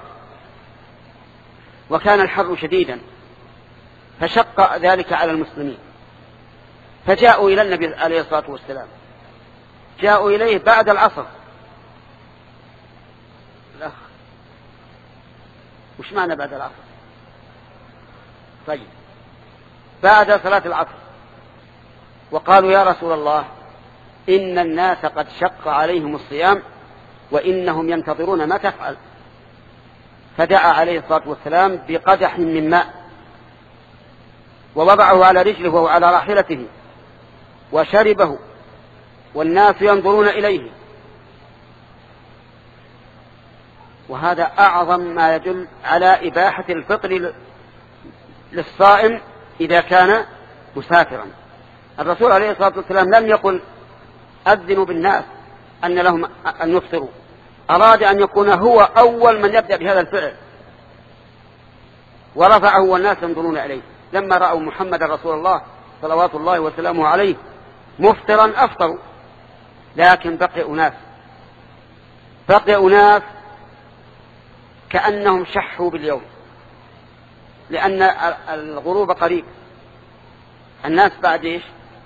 وكان الحر شديدا، فشق ذلك على المسلمين، فجاءوا إلى النبي عليه الصلاة والسلام، جاءوا إليه بعد العصر. الأخ وش معنى بعد العصر؟ طيب بعد صلاة العصر، وقالوا: يا رسول الله، إن الناس قد شق عليهم الصيام وإنهم ينتظرون ما تفعل. فدعا عليه الصلاة والسلام بقدح من ماء ووضعه على رجله وهو على راحلته وشربه، والناس ينظرون إليه. وهذا أعظم ما يدل على إباحة الفطر للصائم إذا كان مسافرا. الرسول عليه الصلاة والسلام لم يقل أذنوا بالناس أن لهم أن يفطروا، أراد أن يكون هو أول من يبدأ بهذا الفعل، ورفعه والناس ينظرون إليه. لما رأوا محمد رسول الله صلوات الله وسلامه عليه مفطرا أفطروا، لكن بقي أناس بقي أناس كأنهم شحوا باليوم، لأن الغروب قريب. الناس بعد إيش؟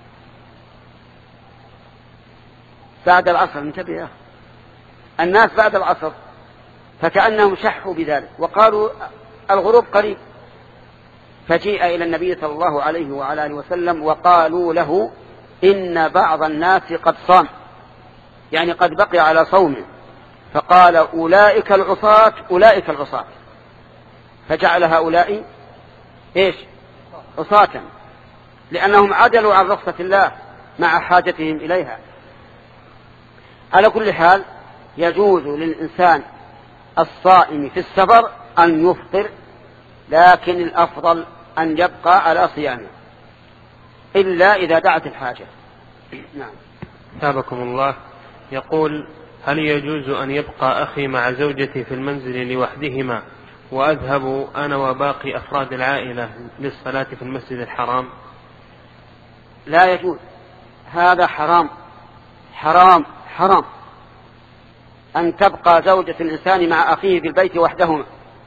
بعد العصر. انتبه يا أخي، الناس بعد العصر، فكأنهم شحوا بذلك وقالوا الغروب قريب. فجيء إلى النبي صلى الله عليه وعلى آله وسلم وقالوا له: إن بعض الناس قد صام، يعني قد بقي على صومه. فقال: أولئك العصاة أولئك العصاة. فجعل هؤلاء إيش؟ عصاة، لأنهم عدلوا عن رخصة الله مع حاجتهم إليها. على كل حال يجوز للإنسان الصائم في السفر أن يفطر، لكن الأفضل أن يبقى على صيامه إلا إذا دعت الحاجة. نعم. ثابكم الله. يقول: هل يجوز أن يبقى أخي مع زوجتي في المنزل لوحدهما وأذهب أنا وباقي أفراد العائلة للصلاة في المسجد الحرام؟ لا يجوز، هذا حرام حرام حرام أن تبقى زوجة الإنسان مع أخيه في البيت وحدهما.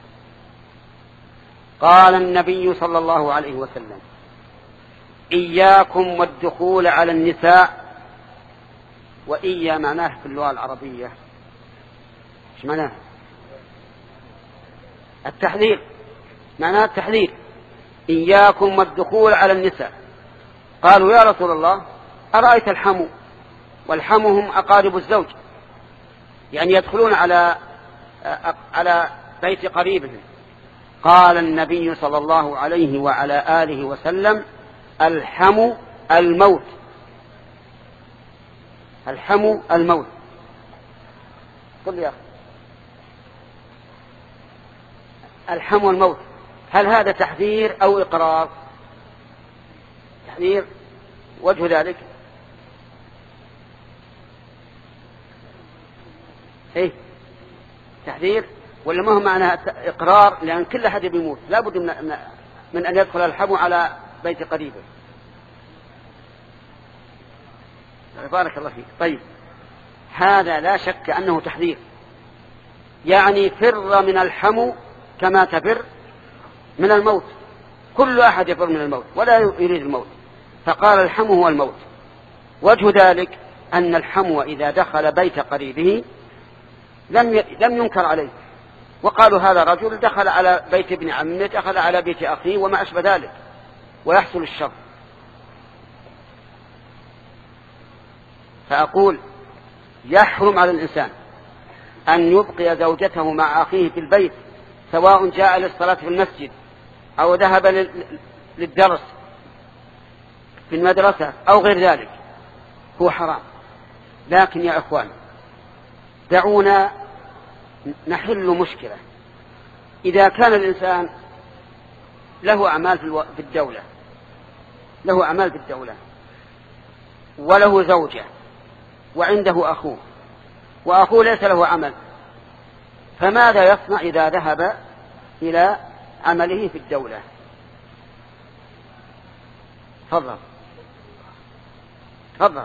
قال النبي صلى الله عليه وسلم: إياكم والدخول على النساء. وإيا معناه في اللغة العربية إيش معناه؟ التحذير، معناه التحذير. إياكم والدخول على النساء. قالوا: يا رسول الله، أرأيت الحمو؟ والحمو هم أقارب الزوج، يعني يدخلون على على بيت قريبهم. قال النبي صلى الله عليه وعلى آله وسلم: الحمو الموت، الحمو الموت. قل يا أخي، الحمو الموت، هل هذا تحذير أو إقرار؟ تحذير وجه ذلك ايه تحذير ولا ما هو معناها إقرار؟ لأن كل أحد بيموت لا بد من, من أن يدخل الحم على بيت قريبه. بارك الله فيك. طيب هذا لا شك أنه تحذير، يعني فر من الحم كما تفر من الموت. كل أحد يفر من الموت ولا يريد الموت، فقال الحم هو الموت. وجه ذلك أن الحم إذا دخل بيت قريبه لم لم ينكر عليه، وقالوا هذا رجل دخل على بيت ابن عمه، دخل على بيت أخيه وما أشبه ذلك، ويحصل الشر. فأقول يحرم على الإنسان أن يبقي زوجته مع أخيه في البيت، سواء جاء للصلاة في المسجد أو ذهب للدرس في المدرسة أو غير ذلك، هو حرام. لكن يا أخوان دعونا نحل مشكلة. إذا كان الإنسان له أعمال في الدولة له أعمال في الدولة وله زوجة وعنده أخوه وأخوه ليس له عمل، فماذا يصنع إذا ذهب إلى عمله في الدولة؟ تفضل تفضل.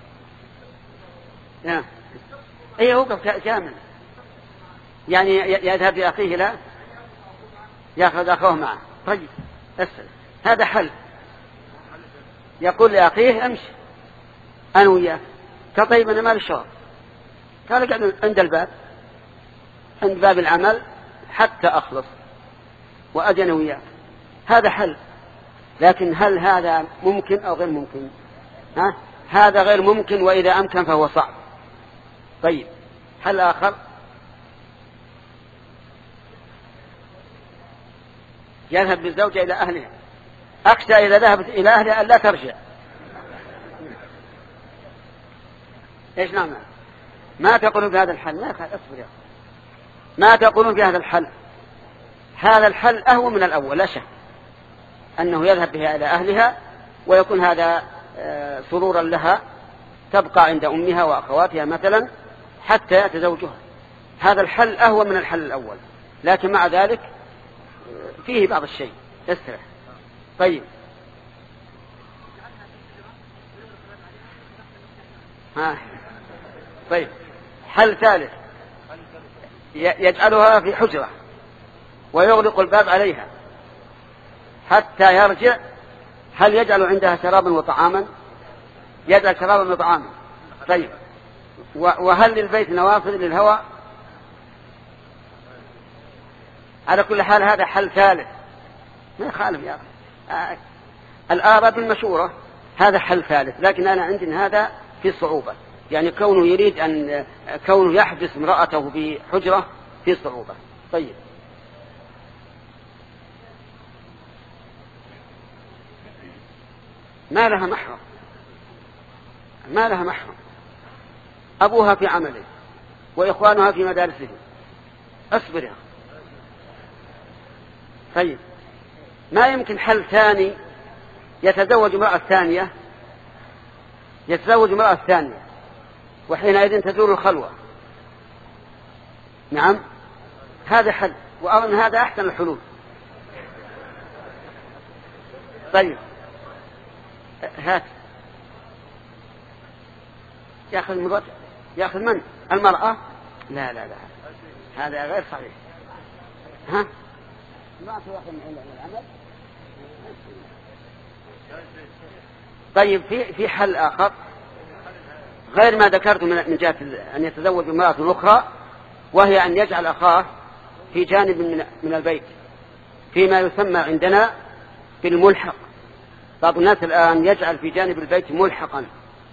نعم أيه وقف كامل، يعني يذهب لأخيه لا يأخذ أخوه معه. طيب أسأل هذا حل، يقول لأخيه أمشي أنا وياك، كطيب أنا مال الشغل، قال قاعد عند الباب عند باب العمل حتى أخلص وأجي أنا وياك، هذا حل. لكن هل هذا ممكن أو غير ممكن؟ ها؟ هذا غير ممكن، وإذا أمكن فهو صعب. طيب حل آخر، يذهب بالزوجة إلى أهلها، أخشى إذا ذهبت إلى أهلها أن لا ترجع. إيش نعم ما تقولون في هذا الحل؟ لا أصبر يا ما تقولون في هذا الحل؟ هذا الحل أهون من الأول لا شك، أنه يذهب بها إلى أهلها ويكون هذا سرورا لها، تبقى عند أمها وأخواتها مثلا حتى يأتي زوجها. هذا الحل أهون من الحل الأول، لكن مع ذلك فيه بعض الشيء تسرح. طيب ها طيب حل ثالث، يجعلها في حجرة ويغلق الباب عليها حتى يرجع. هل يجعل عندها شرابا وطعاما؟ يجعل شرابا وطعاما. طيب وهل للبيت نوافذ للهواء؟ على كل حال هذا حل ثالث ما يخالف يا أخي. الآراء بالمشورة هذا حل ثالث، لكن أنا عندي هذا في صعوبة، يعني كونه يريد أن كونه يحبس امرأته بحجرة في صعوبة. طيب ما لها محرم، ما لها محرم، أبوها في عمله وإخوانها في مدارسهم. أصبر يا أخي. طيب ما يمكن حل ثاني، يتزوج امرأة ثانية يتزوج امرأة ثانية وحينئذ تزور الخلوة. نعم هذا حل، وأظن هذا أحسن الحلول. طيب هات يأخذ مرات يأخذ من المرأة؟ لا لا لا هذا غير صحيح. ها ما تأخذ من العمل. طيب في في حل آخر غير ما ذكرت من جهة أن يتزوج امرأة أخرى، وهي أن يجعل أخاه في جانب من من البيت فيما يسمى عندنا بالملحق. بعض الناس الآن يجعل في جانب البيت ملحقا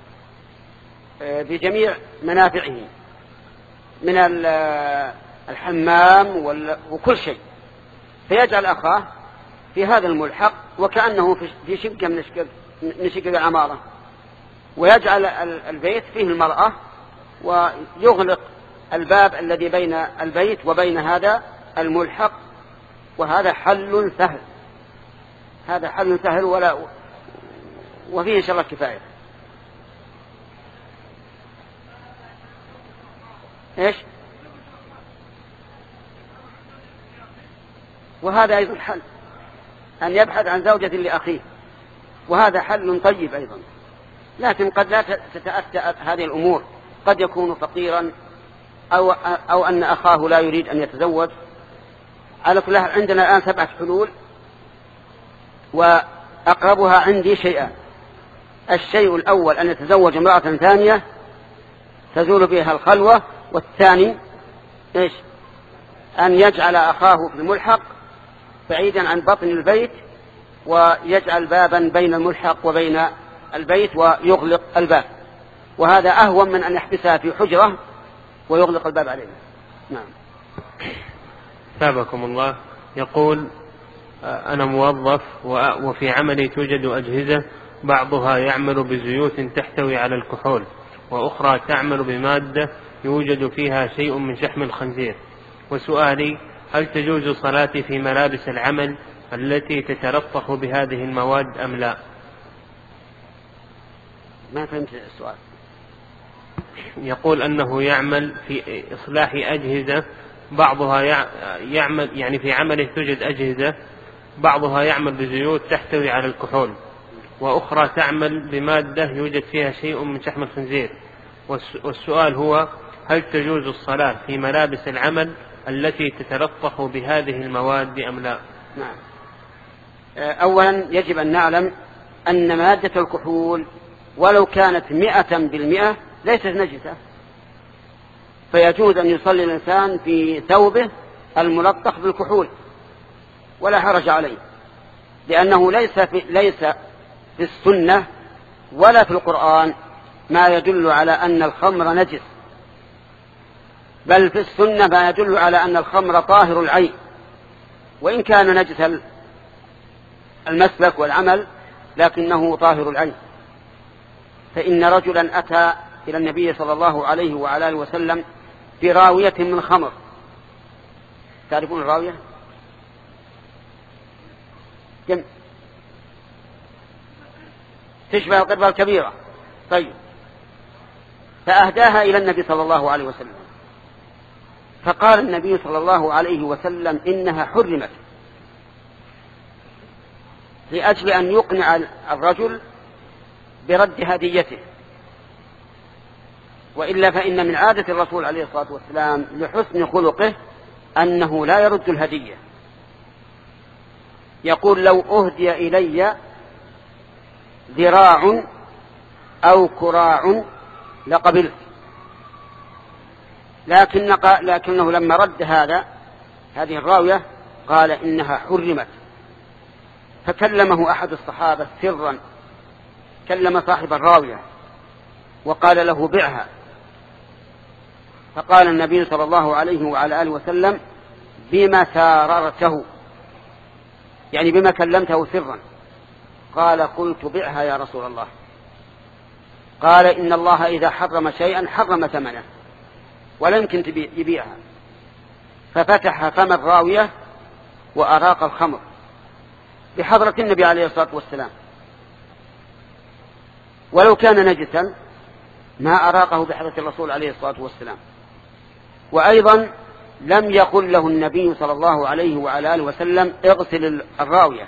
بجميع منافعه من الحمام وكل شيء، فيجعل أخاه في هذا الملحق وكأنه في شقة من من شقق العمارة، ويجعل البيت فيه المرأة ويغلق الباب الذي بين البيت وبين هذا الملحق. وهذا حل سهل، هذا حل سهل ولا وفيه إن شاء الله كفاية. إيش؟ وهذا أيضا حل، أن يبحث عن زوجة لأخيه، وهذا حل طيب أيضا. لكن قد لا تتأتى هذه الأمور، قد يكون فقيرا أو, أو أن أخاه لا يريد أن يتزوج. على كل حال عندنا الآن سبعة حلول، وأقربها عندي شيئان. الشيء الأول أن يتزوج امرأة ثانية تزول بها الخلوة، والثاني إيش؟ أن يجعل أخاه في الملحق بعيدا عن بطن البيت، ويجعل بابا بين الملحق وبين البيت ويغلق الباب، وهذا أهون من أن يحبسها في حجرة ويغلق الباب عليها. نعم. ثابكم الله. يقول أنا موظف وفي عملي توجد أجهزة بعضها يعمل بزيوت تحتوي على الكحول، وأخرى تعمل بمادة يوجد فيها شيء من شحم الخنزير، وسؤالي هل تجوز صلاتي في ملابس العمل التي تتلطخ بهذه المواد أم لا؟ ما فهمت السؤال. يقول أنه يعمل في إصلاح أجهزة بعضها يعمل يعني في عمله توجد أجهزة بعضها يعمل بزيوت تحتوي على الكحول، وأخرى تعمل بمادة يوجد فيها شيء من شحم الخنزير، والسؤال هو هل تجوز الصلاة في ملابس العمل التي تتلطخ بهذه المواد أم لا؟ نعم. أولا يجب أن نعلم أن مادة الكحول ولو كانت مئة بالمئة ليست نجسة، فيجوز أن يصلي الإنسان في ثوبه الملطخ بالكحول ولا حرج عليه، لأنه ليس في, ليس في السنة ولا في القرآن ما يدل على أن الخمر نجس، بل في السنة ما يدل على أن الخمر طاهر العين، وإن كان نجس المسلك والعمل لكنه طاهر العين. فإن رجلا أتى إلى النبي صلى الله عليه وعلى آله وسلم براوية من خمر. تعرفون الراوية؟ كم تشبه القربة الكبيرة. طيب، فأهداها إلى النبي صلى الله عليه وسلم، فقال النبي صلى الله عليه وسلم إنها حرمت، لأجل أن يقنع الرجل برد هديته، وإلا فإن من عادة الرسول عليه الصلاة والسلام لحسن خلقه أنه لا يرد الهدية. يقول لو أهدي إلي ذراع أو كراع لقبلت، لكن لكنه لما رد هذا هذه الراوية قال إنها حرمت، فكلمه أحد الصحابة سرا، كلم صاحب الراوية وقال له بعها، فقال النبي صلى الله عليه وعلى آله وسلم بما ساررته، يعني بما كلمته سرا. قال قلت بعها يا رسول الله. قال إن الله إذا حرم شيئا حرم ثمنه ولا يمكن يبيعها، ففتح فم الراوية وأراق الخمر بحضرة النبي عليه الصلاة والسلام، ولو كان نجسا ما أراقه بحضرة الرسول عليه الصلاة والسلام. وأيضا لم يقل له النبي صلى الله عليه وعلى آله وسلم اغسل الراوية،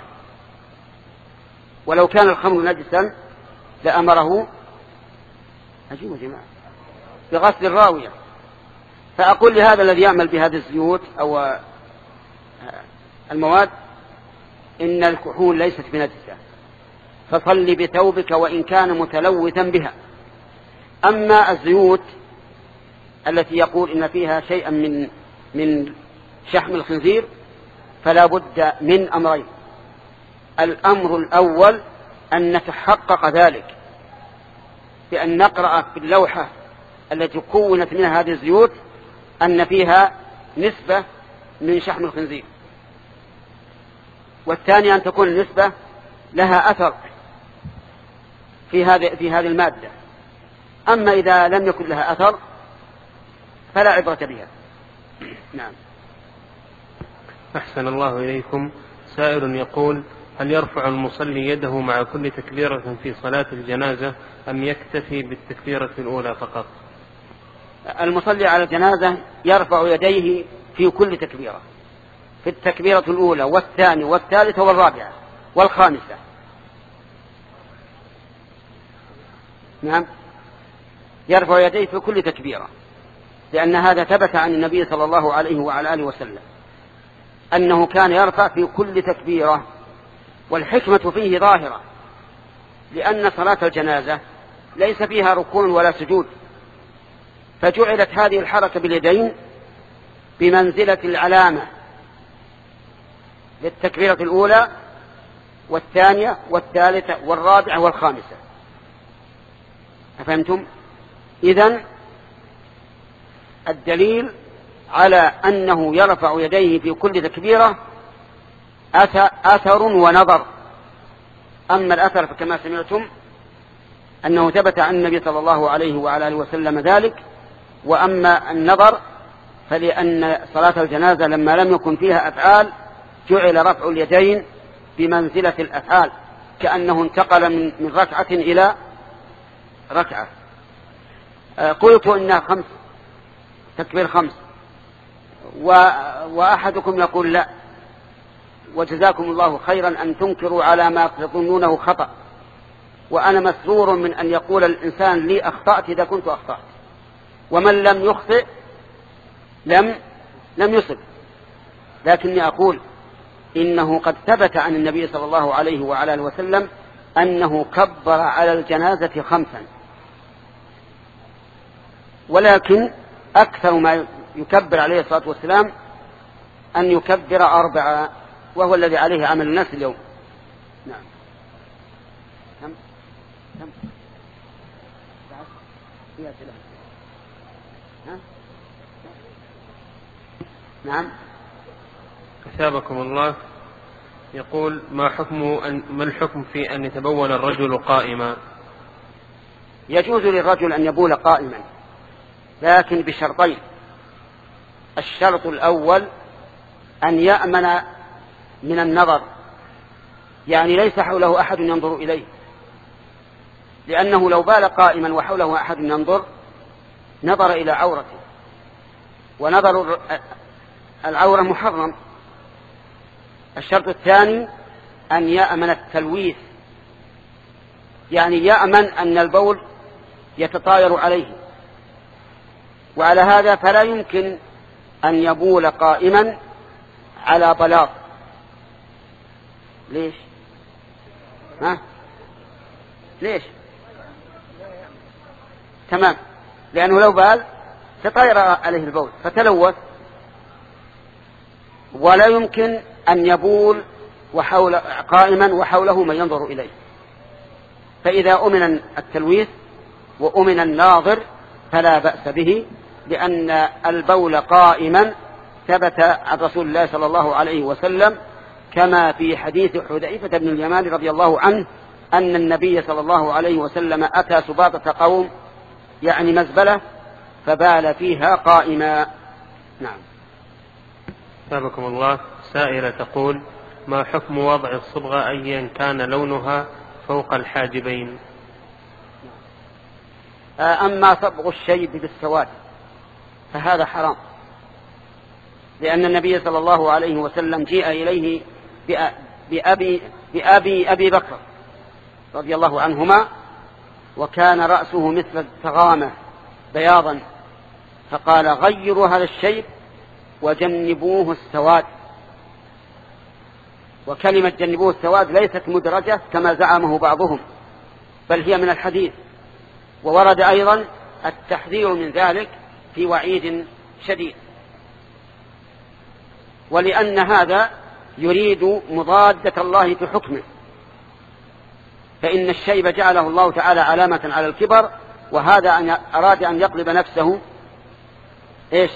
ولو كان الخمر نجسا لأمره أجيب جماعة بغسل الراوية. فأقول لهذا الذي يعمل بهذه الزيوت أو المواد إن الكحول ليست بنجسة، فصل بثوبك وإن كان متلوثا بها. أما الزيوت التي يقول إن فيها شيئا من من شحم الخنزير فلا بد من أمرين. الأمر الأول أن نتحقق ذلك بأن نقرأ في اللوحة التي كونت منها هذه الزيوت أن فيها نسبة من شحم الخنزير، والثاني أن تكون النسبة لها أثر في هذه في هذه المادة. أما إذا لم يكن لها أثر فلا عبرة بها. نعم. أحسن الله إليكم. سائل يقول هل يرفع المصلي يده مع كل تكبيرة في صلاة الجنازة أم يكتفي بالتكبيرة الأولى فقط؟ المصلي على الجنازة يرفع يديه في كل تكبيرة، في التكبيرة الأولى والثانية والثالثة والرابعة والخامسة. نعم، يرفع يديه في كل تكبيرة، لأن هذا ثبت عن النبي صلى الله عليه وعلى آله وسلم أنه كان يرفع في كل تكبيرة. والحكمة فيه ظاهرة، لأن صلاة الجنازة ليس فيها ركوع ولا سجود، فجعلت هذه الحركة باليدين بمنزلة العلامة للتكبيرة الأولى والثانية والثالثة والرابعة والخامسة. أفهمتم؟ إذن الدليل على أنه يرفع يديه في كل تكبيرة أثر ونظر. أما الأثر فكما سمعتم أنه ثبت عن النبي صلى الله عليه وعلى آله وسلم ذلك، وأما النظر فلأن صلاة الجنازة لما لم يكن فيها أفعال جعل رفع اليدين بمنزلة الأفعال، كأنه انتقل من, من ركعة إلى ركعة. قلت إنها خمس تكبير خمس، وأحدكم يقول لا، وجزاكم الله خيرا أن تنكروا على ما تظنونه خطأ، وأنا مسرور من أن يقول الإنسان لي أخطأت إذا كنت أخطأت، ومن لم يخطئ لم لم يصب. لكني أقول إنه قد ثبت عن النبي صلى الله عليه وعلى آله وسلم أنه كبر على الجنازة خمسا، ولكن أكثر ما يكبر عليه الصلاة والسلام أن يكبر أربعة، وهو الذي عليه عمل الناس اليوم. نعم. كم كم ها؟ نعم. أثابكم الله. يقول ما حكم أن ما الحكم في أن يتبول الرجل قائما؟ يجوز للرجل أن يبول قائما، لكن بشرطين. الشرط الأول أن يأمن من النظر، يعني ليس حوله أحد ينظر إليه، لأنه لو بال قائما وحوله أحد ينظر نظر إلى عورته، ونظر العورة محرم. الشرط الثاني أن يأمن التلويث، يعني يأمن أن البول يتطاير عليه، وعلى هذا فلا يمكن أن يبول قائما على بلاط. ليش؟ ها؟ ليش؟ تمام، لأنه لو بال تطاير عليه البول فتلوث، ولا يمكن أن يبول وحول قائما وحوله من ينظر إليه. فإذا أمن التلويث وأمن الناظر فلا بأس به، لأن البول قائما ثبت عن رسول الله صلى الله عليه وسلم، كما في حديث حذيفة بن اليمان رضي الله عنه أن النبي صلى الله عليه وسلم أتى سباطة قوم يعني مزبلة فبال فيها قائما. نعم. أثابكم الله. سائلة تقول ما حكم وضع الصبغة أيا كان لونها فوق الحاجبين؟ أما صبغ الشيب بالسواد فهذا حرام، لأن النبي صلى الله عليه وسلم جيء إليه بأبي, بأبي أبي بكر رضي الله عنهما، وكان رأسه مثل التغامة بياضا، فقال غيروا هذا الشيب وجنبوه السواد. وكلمة جنبوه السواد ليست مدرجة كما زعمه بعضهم، بل هي من الحديث، وورد أيضا التحذير من ذلك في وعيد شديد. ولأن هذا يريد مضادة الله في حكمه، فإن الشيب جعله الله تعالى علامة على الكبر، وهذا أن أراد أن يقلب نفسه إيش؟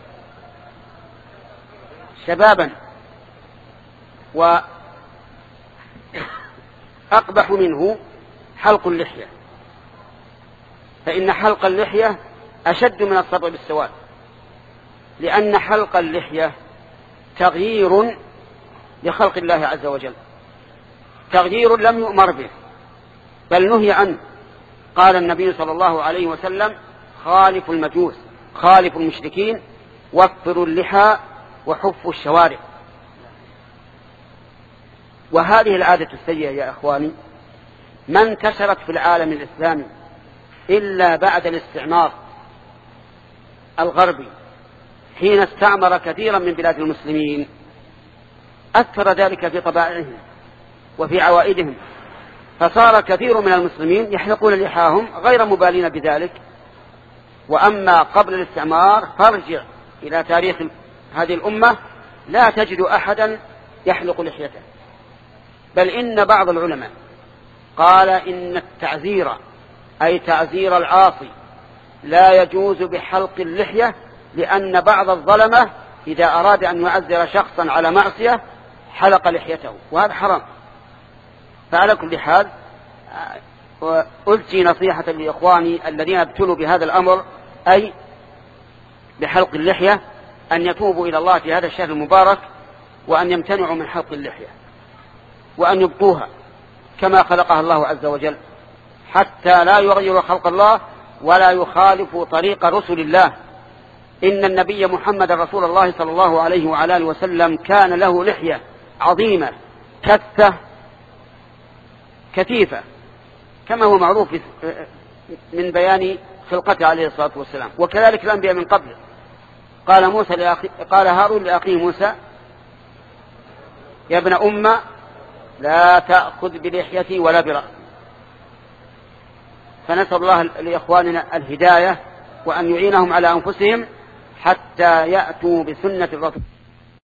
شبابا. وأقبح منه حلق اللحية، فإن حلق اللحية أشد من الصبغ بالسواد، لأن حلق اللحية تغيير لخلق الله عز وجل، تغيير لم يؤمر به بل نهي عنه. قال النبي صلى الله عليه وسلم: خالفوا المجوس، خالفوا المشركين، وفروا اللحى وحفوا الشوارب. وهذه العادة السيئة يا إخواني ما انتشرت في العالم الإسلامي إلا بعد الاستعمار الغربي، حين استعمر كثيرا من بلاد المسلمين. أثر ذلك في طبائعهم وفي عوائدهم، فصار كثير من المسلمين يحلقون لحاهم غير مبالين بذلك. وأما قبل الاستعمار فارجع إلى تاريخ هذه الأمة لا تجد أحدا يحلق لحيته، بل إن بعض العلماء قال إن التعزير أي تعزير العاصي لا يجوز بحلق اللحية، لأن بعض الظلمة إذا أراد أن يعزر شخصا على معصية حلق لحيته، وهذا حرام. فعلى كل حال ألتي نصيحة لإخواني الذين ابتلوا بهذا الأمر، أي بحلق اللحية، أن يتوبوا إلى الله في هذا الشهر المبارك، وأن يمتنعوا من حلق اللحية، وأن يبقوها كما خلقها الله عز وجل، حتى لا يغير خلق الله ولا يخالف طريق رسل الله. إن النبي محمد رسول الله صلى الله عليه وعلى آله وسلم كان له لحية عظيمة كثة كثيفة، كما هو معروف من بيان خلقته عليه الصلاة والسلام. وكذلك الأنبياء من قبل. قال موسى لأخي قال هارون لأخيه موسى: يا ابن أم لا تأخذ بلحيتي ولا برأسي. فنسأل الله لإخواننا الهداية، وأن يعينهم على أنفسهم حتى يأتوا بسنة الرسول.